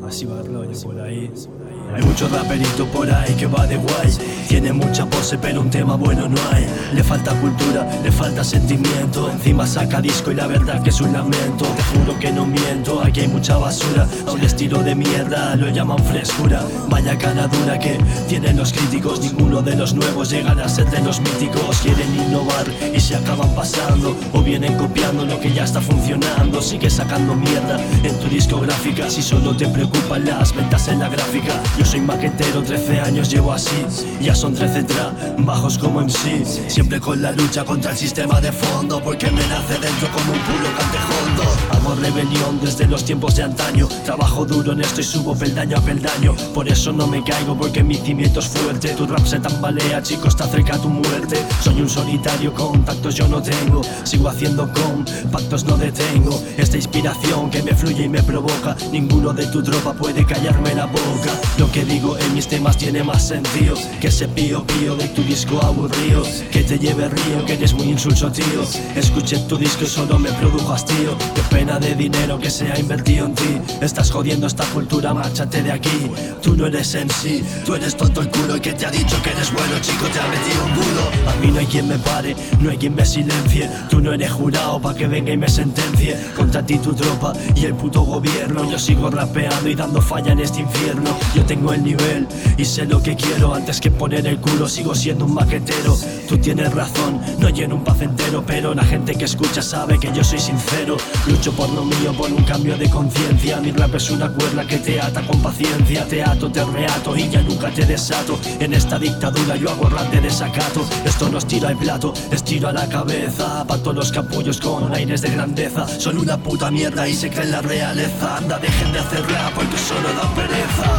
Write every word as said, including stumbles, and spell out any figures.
Así va el rollo por ahí. Hay mucho raperito por ahí que va de guay. Tiene mucha pose pero un tema bueno no hay. Le falta cultura, le falta sentimiento. Encima saca disco y la verdad que es un lamento. Te juro que no miento, aquí hay mucha basura. A un estilo de mierda lo llaman frescura. Vaya cara dura que tienen los críticos. Ninguno de los nuevos llegan a ser de los míticos. Quieren innovar y se acaban pasando, o vienen copiando lo que ya está funcionando. Sigue sacando mierda en tu discográfica si solo te preocupan las ventas en la gráfica. Yo soy maquetero, trece años llevo así. Ya son trece trabajos como M C. Siempre con la lucha contra el sistema de fondo, porque me nace dentro como un puro cantejondo. Hago rebelión desde los tiempos de antaño. Trabajo duro en esto y subo peldaño a peldaño. Por eso no me caigo, porque mi cimiento es fuerte. Tu rap se tambalea, chico, está cerca tu muerte. Soy un solitario, contactos yo no tengo. Sigo haciendo compactos, no detengo. Esta inspiración que me fluye y me provoca. Ninguno de tu tropa puede callarme la boca. Lo que digo en mis temas tiene más sentido que ese pío pío de tu disco aburrido. Que te lleve río, que eres muy insulso, tío. Escuché tu disco y solo me produjo hastío. Qué pena de dinero que se ha invertido en ti. Estás jodiendo esta cultura, márchate de aquí. Tú no eres M C, tú eres tonto el culo. Y que te ha dicho que eres bueno, chico, te ha metido un bulo. A mí no hay quien me pare, no hay quien me silencie. Tú no eres jurado pa' que venga y me sentencie. Contra ti tu tropa y el puto gobierno. Yo sigo rapeando y dando falla en este infierno. Yo tengo el nivel y sé lo que quiero. Antes que poner el culo sigo siendo un maquetero. Tú tienes razón, no lleno un paz entero, pero la gente que escucha sabe que yo soy sincero. Lucho por lo mío, por un cambio de conciencia. Mi rap es una cuerda que te ata con paciencia. Te ato, te reato y ya nunca te desato. En esta dictadura yo hago rap de desacato. Esto nos tira el plato, les tiro a la cabeza. Pa' todos los capullos con aires de grandeza. Son una puta mierda y se creen la realeza. Anda, dejen de hacer rap porque solo da pereza.